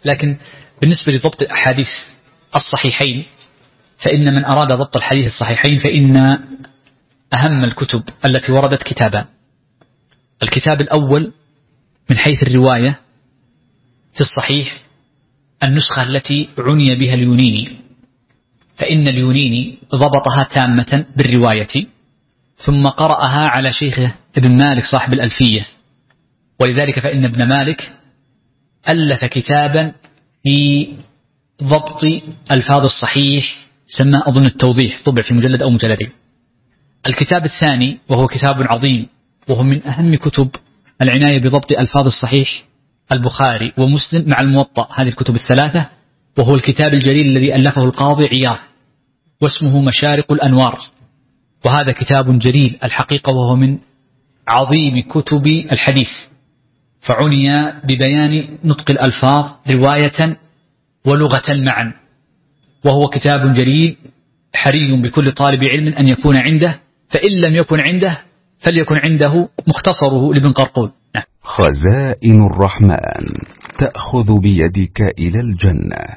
لكن بالنسبة لضبط الأحاديث الصحيحين، فإن من أراد ضبط الحديث الصحيحين فإن أهم الكتب التي وردت كتابان. الكتاب الأول من حيث الرواية في الصحيح النسخة التي عني بها اليونيني، فإن اليونيني ضبطها تامة بالرواية، ثم قرأها على شيخه ابن مالك صاحب الألفية، ولذلك فإن ابن مالك ألف كتابا في ضبط ألفاظ الصحيح سماه أظن التوضيح، طبع في مجلد أو مجلدين. الكتاب الثاني وهو كتاب عظيم وهو من أهم كتب العناية بضبط ألفاظ الصحيح البخاري ومسلم مع الموطأ، هذه الكتب الثلاثة، وهو الكتاب الجليل الذي ألفه القاضي عياض واسمه مشارق الأنوار، وهذا كتاب جليل الحقيقة وهو من عظيم كتب الحديث، فعني ببيان نطق الألفاظ رواية ولغة معا، وهو كتاب جليل حري بكل طالب علم أن يكون عنده، فإن لم يكن عنده فليكن عنده مختصره لابن قرقون. خزائن الرحمن تأخذ بيدك إلى الجنة.